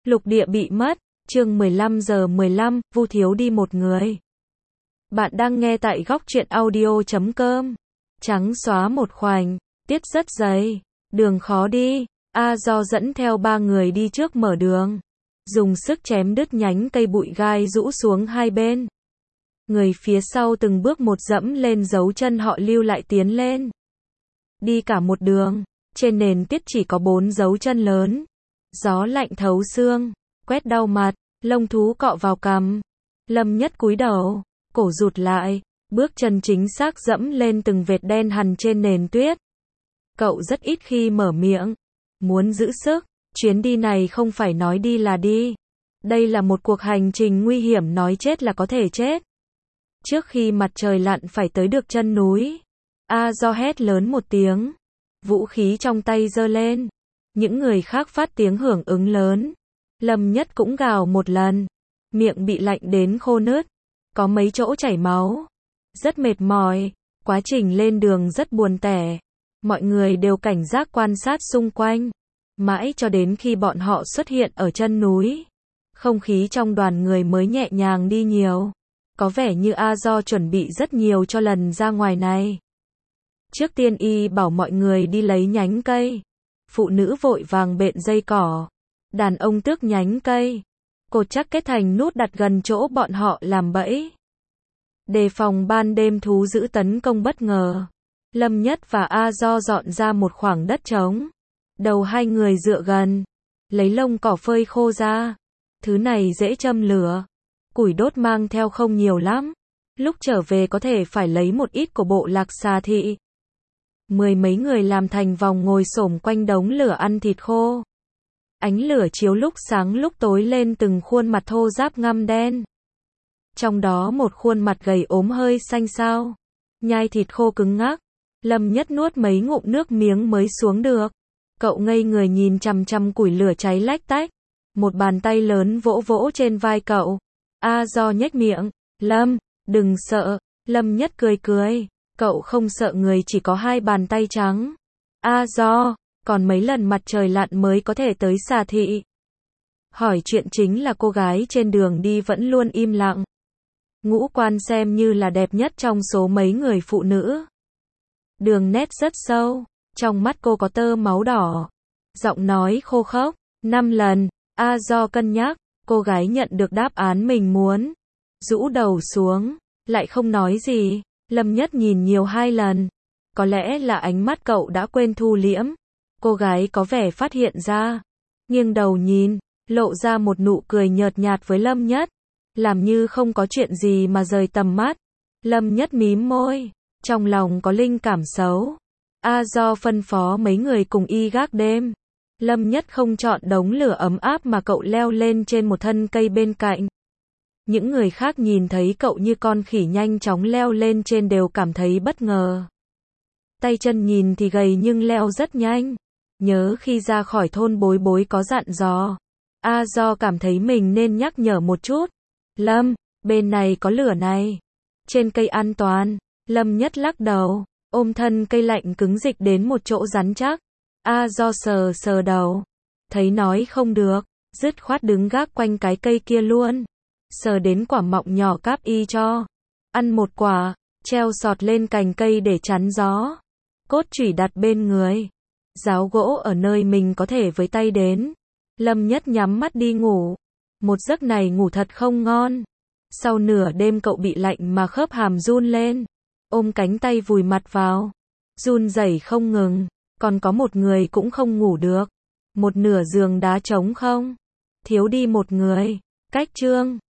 Lục địa bị mất, chương 15:15, Vu thiếu đi một người. Bạn đang nghe tại góc truyện audio.com. Trắng xóa một khoảnh, tiết rất dày, đường khó đi, Do dẫn theo 3 người đi trước mở đường. Dùng sức chém đứt nhánh cây bụi gai rũ xuống hai bên. Người phía sau từng bước một dẫm lên dấu chân họ lưu lại tiến lên. Đi cả một đường, trên nền tuyết chỉ có 4 dấu chân lớn. Gió lạnh thấu xương, quét đau mặt, lông thú cọ vào cằm. Lâm Nhất cúi đầu, cổ rụt lại, bước chân chính xác dẫm lên từng vệt đen hằn trên nền tuyết. Cậu rất ít khi mở miệng, muốn giữ sức, chuyến đi này không phải nói đi là đi. Đây là một cuộc hành trình nguy hiểm, nói chết là có thể chết. Trước khi mặt trời lặn phải tới được chân núi. Do hét lớn một tiếng, vũ khí trong tay giơ lên. Những người khác phát tiếng hưởng ứng lớn. Lâm Nhất cũng gào một lần, miệng bị lạnh đến khô nứt, có mấy chỗ chảy máu. Rất mệt mỏi, quá trình lên đường rất buồn tẻ. Mọi người đều cảnh giác quan sát xung quanh, mãi cho đến khi bọn họ xuất hiện ở chân núi. Không khí trong đoàn người mới nhẹ nhàng đi nhiều. Có vẻ như Do chuẩn bị rất nhiều cho lần ra ngoài này. Trước tiên y bảo mọi người đi lấy nhánh cây. Phụ nữ vội vàng bện dây cỏ. Đàn ông tước nhánh cây, cột chắc kết thành nút đặt gần chỗ bọn họ làm bẫy. Đề phòng ban đêm thú dữ tấn công bất ngờ. Lâm Nhất và Do dọn ra một khoảng đất trống. Đầu hai người dựa gần, lấy lông cỏ phơi khô ra. Thứ này dễ châm lửa. Củi đốt mang theo không nhiều lắm. Lúc trở về có thể phải lấy một ít của bộ lạc xà thị. 10 mấy người làm thành vòng ngồi xổm quanh đống lửa ăn thịt khô. Ánh lửa chiếu lúc sáng lúc tối lên từng khuôn mặt thô ráp ngăm đen. Trong đó một khuôn mặt gầy ốm hơi xanh xao. Nhai thịt khô cứng ngắc. Lâm Nhất nuốt mấy ngụm nước miếng mới xuống được. Cậu ngây người nhìn chằm chằm củi lửa cháy lách tách. Một bàn tay lớn vỗ vỗ trên vai cậu. Do nhếch miệng. Lâm, đừng sợ. Lâm Nhất cười cười. Cậu không sợ người chỉ có 2 bàn tay trắng. Do, còn mấy lần mặt trời lặn mới có thể tới xà thị. Hỏi chuyện chính là cô gái trên đường đi vẫn luôn im lặng. Ngũ quan xem như là đẹp nhất trong số mấy người phụ nữ. Đường nét rất sâu, trong mắt cô có tơ máu đỏ. Giọng nói khô khốc, 5 lần, Do cân nhắc, cô gái nhận được đáp án mình muốn. Rũ đầu xuống, lại không nói gì. Lâm Nhất nhìn nhiều 2 lần. Có lẽ là ánh mắt cậu đã quên thu liễm. Cô gái có vẻ phát hiện ra. Nghiêng đầu nhìn, lộ ra một nụ cười nhợt nhạt với Lâm Nhất. Làm như không có chuyện gì mà rời tầm mắt. Lâm Nhất mím môi, trong lòng có linh cảm xấu. Do phân phó mấy người cùng y gác đêm. Lâm Nhất không chọn đống lửa ấm áp mà cậu leo lên trên một thân cây bên cạnh. Những người khác nhìn thấy cậu như con khỉ nhanh chóng leo lên trên đều cảm thấy bất ngờ. Tay chân nhìn thì gầy nhưng leo rất nhanh. Nhớ khi ra khỏi thôn Bối Bối có dặn dò. Do cảm thấy mình nên nhắc nhở một chút. Lâm, bên này có lửa này. Trên cây an toàn. Lâm Nhất lắc đầu, ôm thân cây lạnh cứng dịch đến một chỗ rắn chắc. Do sờ sờ đầu. Thấy nói không được, dứt khoát đứng gác quanh cái cây kia luôn. Sờ đến quả mọng nhỏ cáp y cho. Ăn một quả, treo sọt lên cành cây để chắn gió. Cốt chủy đặt bên người. Giáo gỗ ở nơi mình có thể với tay đến. Lâm Nhất nhắm mắt đi ngủ. Một giấc này ngủ thật không ngon. Sau nửa đêm cậu bị lạnh mà khớp hàm run lên. Ôm cánh tay vùi mặt vào. Run rẩy không ngừng. Còn có một người cũng không ngủ được. Một nửa giường đá trống không. Thiếu đi một người. Cách chương